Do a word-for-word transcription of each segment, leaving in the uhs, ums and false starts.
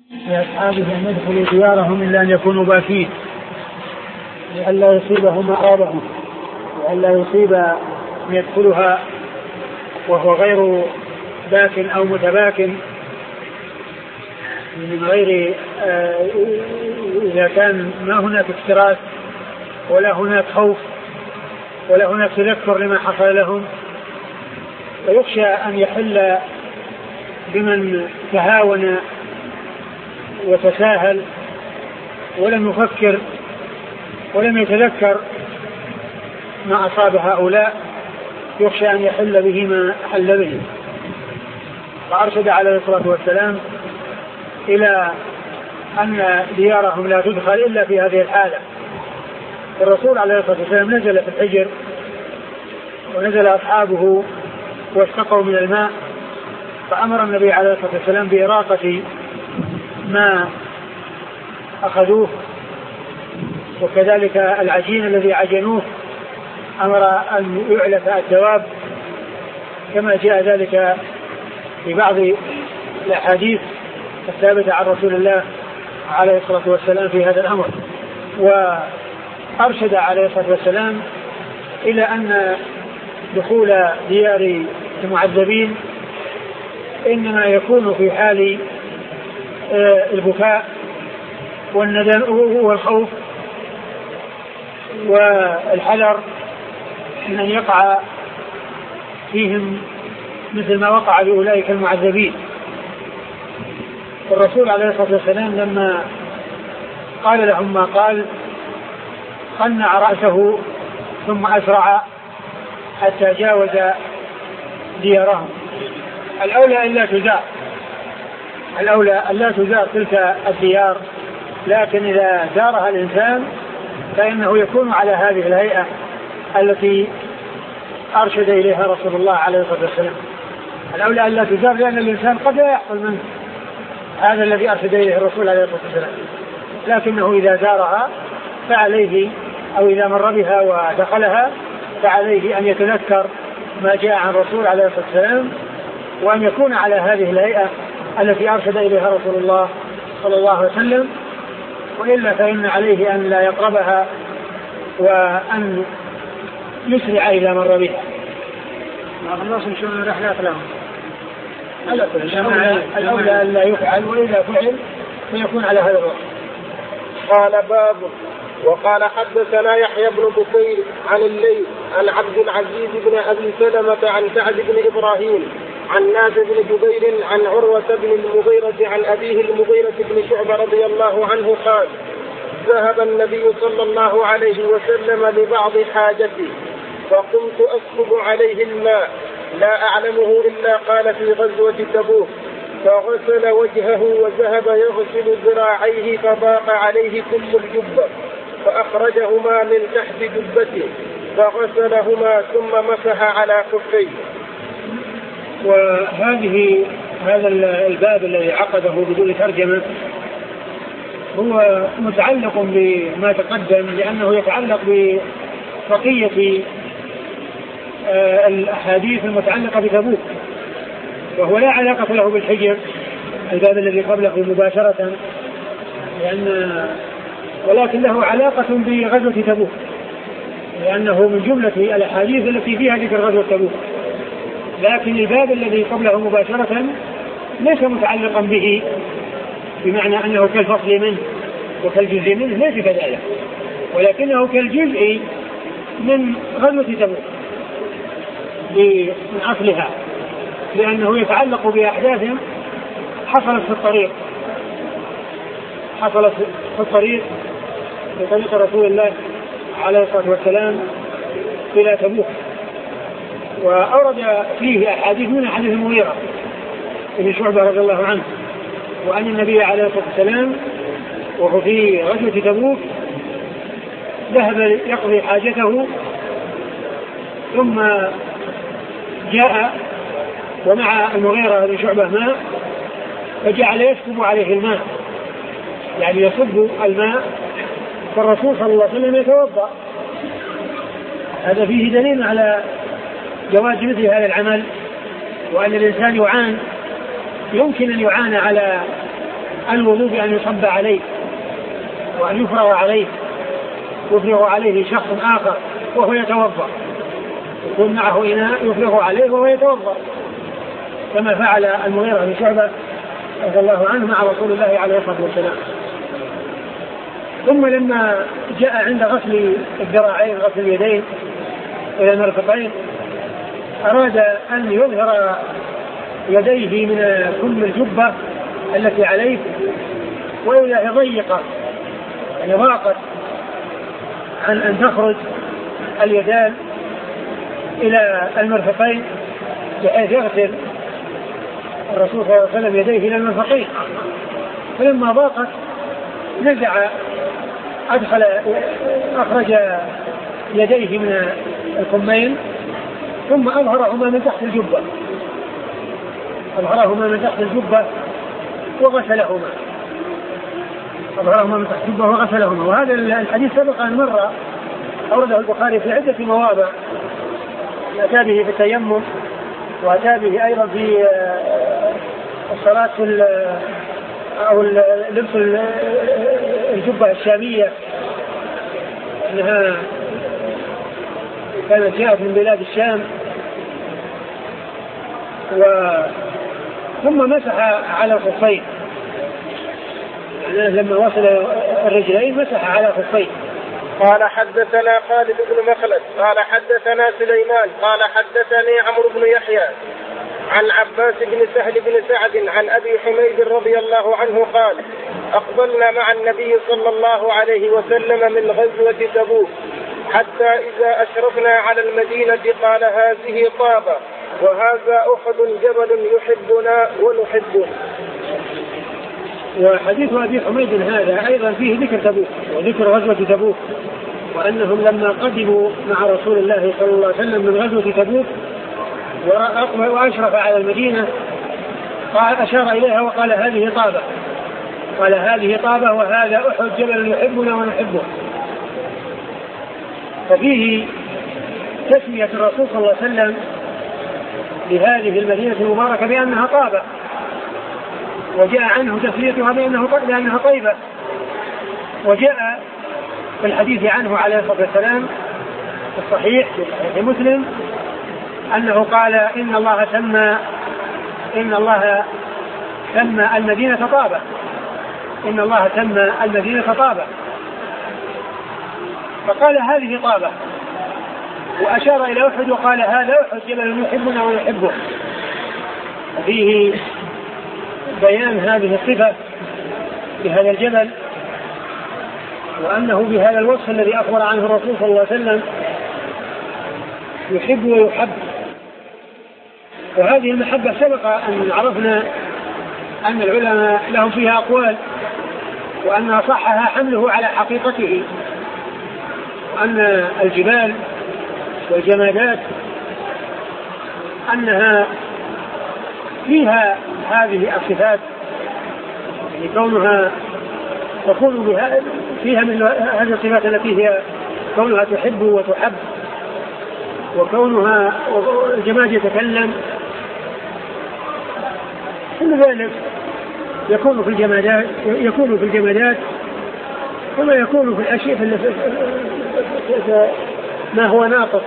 لأصحابه أن يدخلوا ديارهم إلا أن يكونوا باكين لئلا يصيبهم مآبهم لئلا يصيب من يدخلها وهو غير باك أو متباك من غير آه إذا كان ما هناك اكتراث ولا هناك خوف ولا هناك تذكر لما حصل لهم، فيخشى أن يحل بمن تهاون وتساهل ولم يفكر ولم يتذكر ما أصاب هؤلاء، يخشى أن يحل به ما حل به. فأرشد عليه الصلاة والسلام إلى أن ديارهم لا تدخل إلا في هذه الحالة. الرسول عليه الصلاة والسلام نزل في الحجر ونزل أصحابه واستقوا من الماء، فأمر النبي عليه الصلاة والسلام بإراقة ما أخذوه، وكذلك العجين الذي عجنوه أمر أن يعلف الدواب كما جاء ذلك في بعض الأحاديث الثابتة عن رسول الله عليه الصلاة والسلام في هذا الأمر. وأرشد عليه الصلاة والسلام إلى أن دخول ديار المعذبين إنما يكون في حال البكاء والندم والخوف والحذر من أن يقع فيهم مثل ما وقع بأولئك المعذبين. الرسول عليه الصلاة والسلام لما قال لهم ما قال قنع رأسه ثم أسرع حتى جاوز ديارهم. الأولى أن لا تزار الأولى أن لا تزار تلك الديار، لكن إذا زارها الإنسان فإنه يكون على هذه الهيئة التي أرشد إليها رسول الله عليه الصلاة والسلام. الأولى أن لا تزار لأن الإنسان قد لا يحصل منه هذا الذي أرشد إليه الرسول عليه الصلاة والسلام، لكنه إذا زارها فعليه أو إذا مر بها ودخلها فعليه أن يتذكر ما جاء عن الرسول عليه الصلاة والسلام وأن يكون على هذه الهيئة التي أرشد إليها رسول الله صلى الله عليه وسلم، وإلا فإن عليه أن لا يقربها وأن يسرع إلى مر بها. الله سبحانه رحلات لهم الأولى أن لا يفعل، وإذا فعل فيكون على هذا الوقت. قال باب. وقال حدثنا يحيى بن بكير عن الليث عن عبد العزيز بن أبي سلمة عن سعد بن إبراهيم عن نافع بن جبير عن عروة بن المغيرة عن أبيه المغيرة بن شعبة رضي الله عنه قال ذهب النبي صلى الله عليه وسلم لبعض حاجته فقمت أسكب عليه الماء لا أعلمه إلا قال في غزوة تبوك، فغسل وجهه وذهب يغسل ذراعيه فضاق عليه كل الجبة فأخرجهما من تحت جبته فغسلهما ثم مسح على كفيه. وهذه هذا الباب الذي عقده بدون ترجمة هو متعلق بما تقدم، لأنه يتعلق ببقية الأحاديث المتعلقة بتبوك، وهو لا علاقة له بالحجر الباب الذي قبله مباشرة، لأن ولكن له علاقة بغزوة تبوك، لأنه من جملة الأحاديث التي فيها ذكر غزوة تبوك، لكن الباب الذي قبله مباشرة ليس متعلقا به بمعنى أنه كالفصل منه وكالجزء منه، ليس كذلك، ولكنه كالجزء من غزوة تبوك من أصلها، لأنه يتعلق بأحداث حصلت في الطريق حصلت في الطريق بطريق رسول الله عليه الصلاة والسلام إلى تبوك. وأورد فيه أحاديث من حديث المغيرة بن شعبة رضي الله عنه، وأن النبي عليه الصلاة والسلام وهو في غزوة تبوك ذهب يقضي حاجته ثم جاء ومع المغيرة بن شعبة ماء فجعل يسكب عليه الماء، يعني يصب الماء، فالرسول صلى الله عليه وسلم يتوضأ. هذا فيه دليل على جواز مثل هذا العمل، وأن الإنسان يعان يمكن أن يعان على الوضوء بأن يصب عليه وأن يفرغ عليه يفرغ عليه شخص آخر وهو يتوضأ، يكون معه إناء يفرغ عليه وهو يتوضأ، كما فعل المغيرة بن شعبة رضي الله عنه مع رسول الله عليه الصلاة والسلام. ثم لما جاء عند غسل الذراعين غسل اليدين إلى المرفقين أراد أن يظهر يديه من كم الجبة التي عليه وإلا ضيقة يعني ضاقت عن أن تخرج اليدان إلى المرفقين بحيث يغسل الرسول صلى الله عليه وسلم يديه إلى المرفقين، فلما ضاقت نزع أدخل أخرج يديه من الكمين ثم أظهرهما من تحت الجبة أظهرهما من تحت الجبة وغسلهما أظهرهما من تحت الجبة وغسلهما. وهذا الحديث سبق أن مر أورده البخاري في عدة مواضع، أتى به في التيمم وأتى به أيضا في الصلاة في أو لبس الجبة الشامية أنها كانت جاءت من بلاد الشام، و ثم مسح على الخفين يعني لما وصل الرجلين مسح على الخفين. قال حدثنا خالد بن مخلد قال حدثنا سليمان قال حدثني عمرو بن يحيى عن عباس بن سهل بن سعد عن أبي حميد رضي الله عنه قال أقبلنا مع النبي صلى الله عليه وسلم من غزوة تبوك حتى إذا أشرفنا على المدينة قال هذه طابة وهذا أحد جبل يحبنا ونحبه. وحديث أبي حميد هذا أيضا فيه ذكر تبوك وذكر غزوة تبوك، وأنهم لما قدموا مع رسول الله صلى الله عليه وسلم من غزوة تبوك وأشرف على المدينة قال أشار إليها وقال هذه طابة قال هذه طابة وهذا أحد جبل يحبنا ونحبه. ففيه تسمية الرسول صلى الله عليه وسلم لهذه المدينة المباركة بأنها طابة، وجاء عنه تسميتها بأنها طيبة، وجاء في الحديث عنه عليه الصلاة والسلام في الصحيح في صحيح مسلم أنه قال إن الله سمى إن الله سمى المدينة طابة إن الله سمى المدينة طابة فقال هذه طابة، وأشار إلى أحد وقال هذا أحد جبل يحبنا ونحبه. فيه بيان هذه الصفة بهذا الجبل وأنه بهذا الوصف الذي أخبر عنه الرسول صلى الله عليه وسلم يحب ويحب. وهذه المحبة سبق أن عرفنا أن العلماء لهم فيها أقوال، وأن صحها حمله على حقيقته، وأن الجبال والجمادات أنها فيها هذه الصفات، يعني كونها تكون بها فيها من هذه الصفات التي هي كونها تحب وتحب، وكونها الجماد يتكلم، كل ذلك يكون في الجمادات يكون في الجمادات وما يكون في الأشياء ما هو ناطق.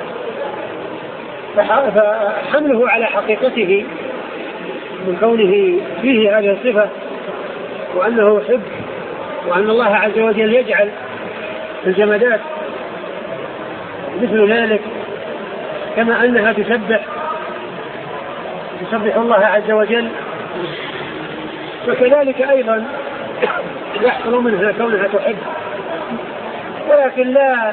فحمله على حقيقته من كونه فيه هذه الصفة وأنه يحب، وأن الله عز وجل يجعل في الجمادات مثل ذلك، كما أنها تسبح تسبح الله عز وجل، وكذلك أيضا يحصل منها كونها تحب، ولكن لا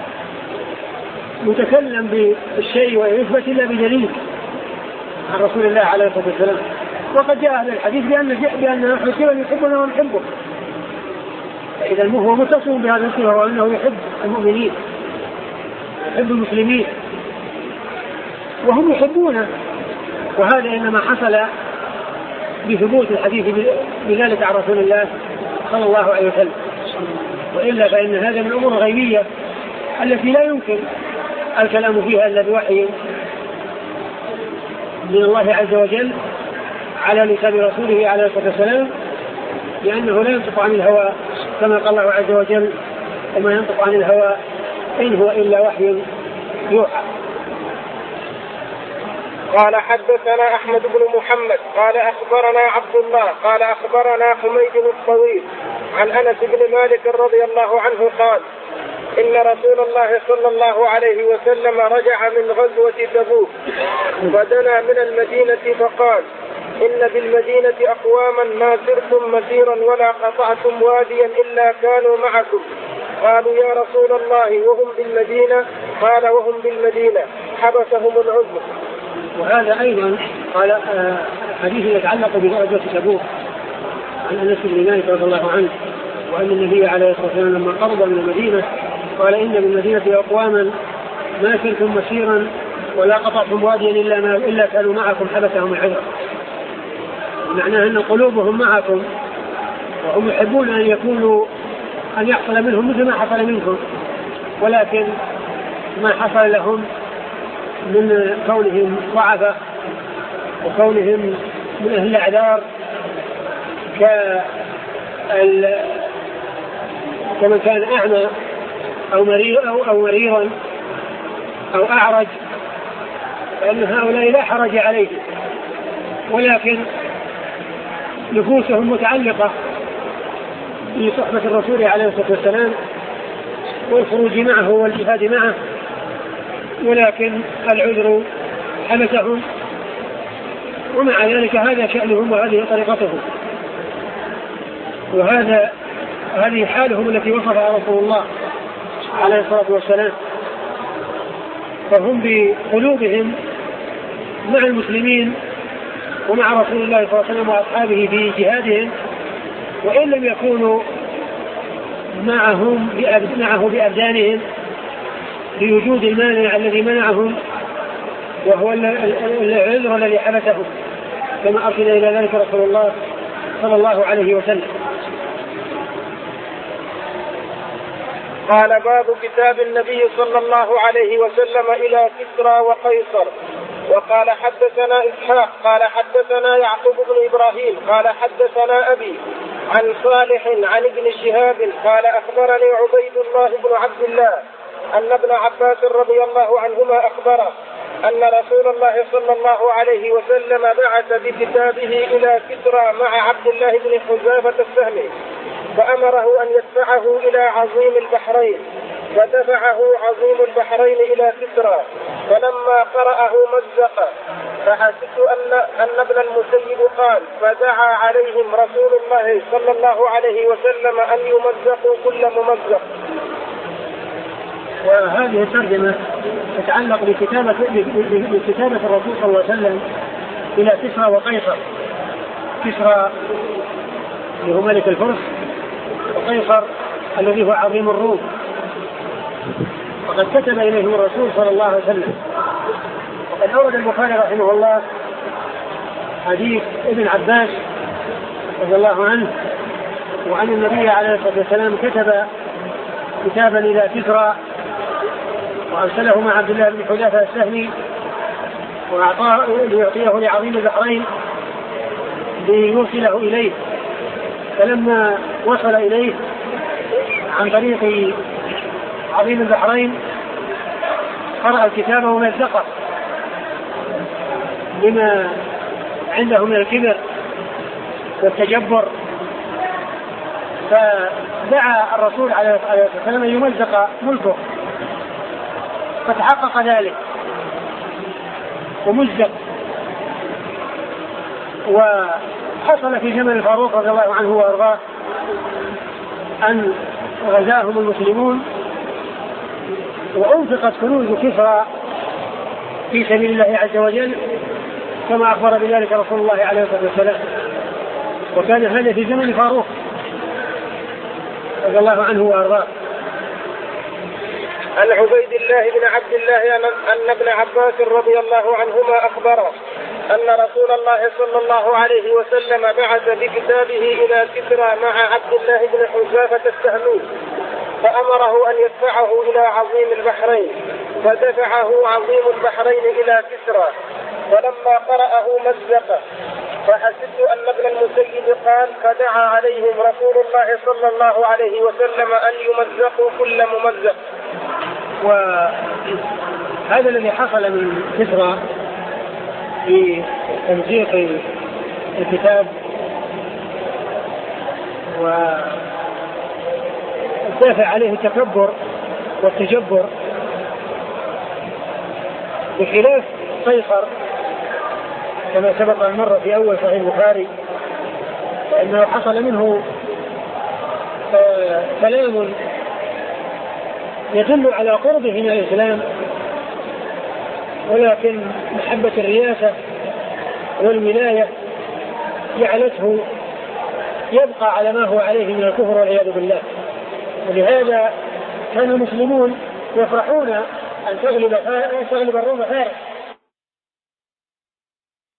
يتكلم بالشيء ويثبت إلا بدليل عن رسول الله عليه الصلاة والسلام. وقد جاء أهل الحديث بأن بأن نحن كلا يحبنا ونحبه، فإذا هو متصل بهذا الصفة وأنه يحب المؤمنين يحب المسلمين وهم يحبونه، وهذا إنما حصل بثبوت الحديث بذلك عن رسول الله صلى الله عليه وسلم، وإلا فإن هذا من الأمور الغيبية التي لا يمكن الكلام فيها إلا بوحي من الله عز وجل على لسان رسوله عليه الصلاة والسلام، لأنه لا ينطق عن الهوى كما قال الله عز وجل وما ينطق عن الهوى إن هو إلا وحي يوحى. قال حدثنا أحمد بن محمد قال أخبرنا عبد الله قال أخبرنا حميد الطويل عن أنس بن مالك رضي الله عنه قال إن رسول الله صلى الله عليه وسلم رجع من غزوة تبوك فدنا من المدينة فقال إن بالمدينة أقواما ما سرتم مسيرا ولا قطعتم واديا إلا كانوا معكم. قالوا يا رسول الله وهم بالمدينة؟ قال وهم بالمدينة حبسهم العذر. وهذا أيضا قال حديث يتعلق بغزوة تبوك عن أنس بن مالك رضي الله عنه وأن النبي عليه الصلاة والسلام لما قرب من المدينة قال إن بالمدينة أقواما ما سرتم مسيرا ولا قطعتم واديا إلا, ما إلا كانوا معكم حبسهم العذر. معناه أن قلوبهم معكم وهم يحبون أن يكونوا أن يحصل منهم مثل ما حصل منكم، ولكن ما حصل لهم من كونهم ضعفة وكونهم من أهل الأعذار كمن كان أعمى أو مريض أو, أو مريضا أو أعرج، فإن هؤلاء لا حرج عليهم، ولكن نفوسهم متعلقة بصحبة الرسول عليه الصلاة والسلام والخروج معه والجهاد معه، ولكن العذر حبسهم، ومع ذلك هذا شأنهم وهذه طريقتهم وهذا هذه حالهم التي وصفها رسول الله عليه الصلاة والسلام. فهم بقلوبهم مع المسلمين ومع رسول الله صلى الله عليه وسلم وأصحابه في جهادهم، وإن لم يكونوا معهم معه بأبدانهم لوجود المانع الذي منعهم وهو العذر الذي حبسهم، كما أرشد إلى ذلك رسول الله صلى الله عليه وسلم. قال باب كتاب النبي صلى الله عليه وسلم إلى كسرى وقيصر. وقال حدثنا إسحاق قال حدثنا يعقوب بن إبراهيم قال حدثنا أبي عن صالح عن ابن شهاب قال أخبرني عبيد الله بن عبد الله أن ابن عباس رضي الله عنهما أخبره أن رسول الله صلى الله عليه وسلم بعث بكتابه إلى كسرى مع عبد الله بن حذافة السهمي، فأمره أن يدفعه إلى عظيم البحرين، فدفعه عظيم البحرين إلى كسرى، فلما قرأه مزق، فحسبت أن, أن ابن المسيب قال فدعا عليهم رسول الله صلى الله عليه وسلم أن يمزقوا كل ممزق. وهذه الترجمة تتعلق بكتابة, بكتابة الرسول صلى الله عليه وسلم إلى كسرى وقيصر. كسرى اللي هو ملك الفرس، وقيصر الذي هو عظيم الروم، وقد كتب إليهم الرسول صلى الله عليه وسلم. وقد أورد البخاري رحمه الله حديث ابن عباس رضي الله عنه وعن النبي عليه الصلاة والسلام كتب كتابا إلى كسرى وأرسله مع عبد الله بن حذافة السهمي وأعطاه ليعطيه لعظيم البحرين ليوصله إليه. فلما وصل إليه عن طريق عظيم البحرين قرأ الكتاب ومزقه لما عنده من الكبر والتجبر، فدعا الرسول عليه الصلاة والسلام أن يمزق ملكه، فتحقق ذلك ومزق. وحصل في زمن الفاروق رضي الله عنه وارضاه أن غزاهم المسلمون وأنفقت كنوز كسرى في سبيل الله عز وجل كما أخبر بذلك رسول الله عليه الصلاة والسلام، وكان هذا في زمن الفاروق رضي الله عنه وارضاه. عن عبيد الله بن عبد الله أن ابن عباس رضي الله عنهما أخبره أن رسول الله صلى الله عليه وسلم بعث بكتابه إلى كسرى مع عبد الله بن حذافة السهمي، فأمره أن يدفعه إلى عظيم البحرين، فدفعه عظيم البحرين إلى كسرى، فلما قرأه مزقه، فحسبت أن ابن المسيب قال فدعا عليهم رسول الله صلى الله عليه وسلم أن يمزقوا كل ممزق. وهذا الذي حصل من كسرى في تمزيق الكتاب ودافع عليه التكبر والتجبر، بخلاف قيصر كما سبق أن مر في أول صحيح البخاري أنه حصل منه كلام يدل على قربه من الإسلام، ولكن محبة الرياسة والولاية جعلته يبقى على ما هو عليه من الكفر والعياذ بالله. ولهذا كان المسلمون يفرحون أن تغلب الروم فارس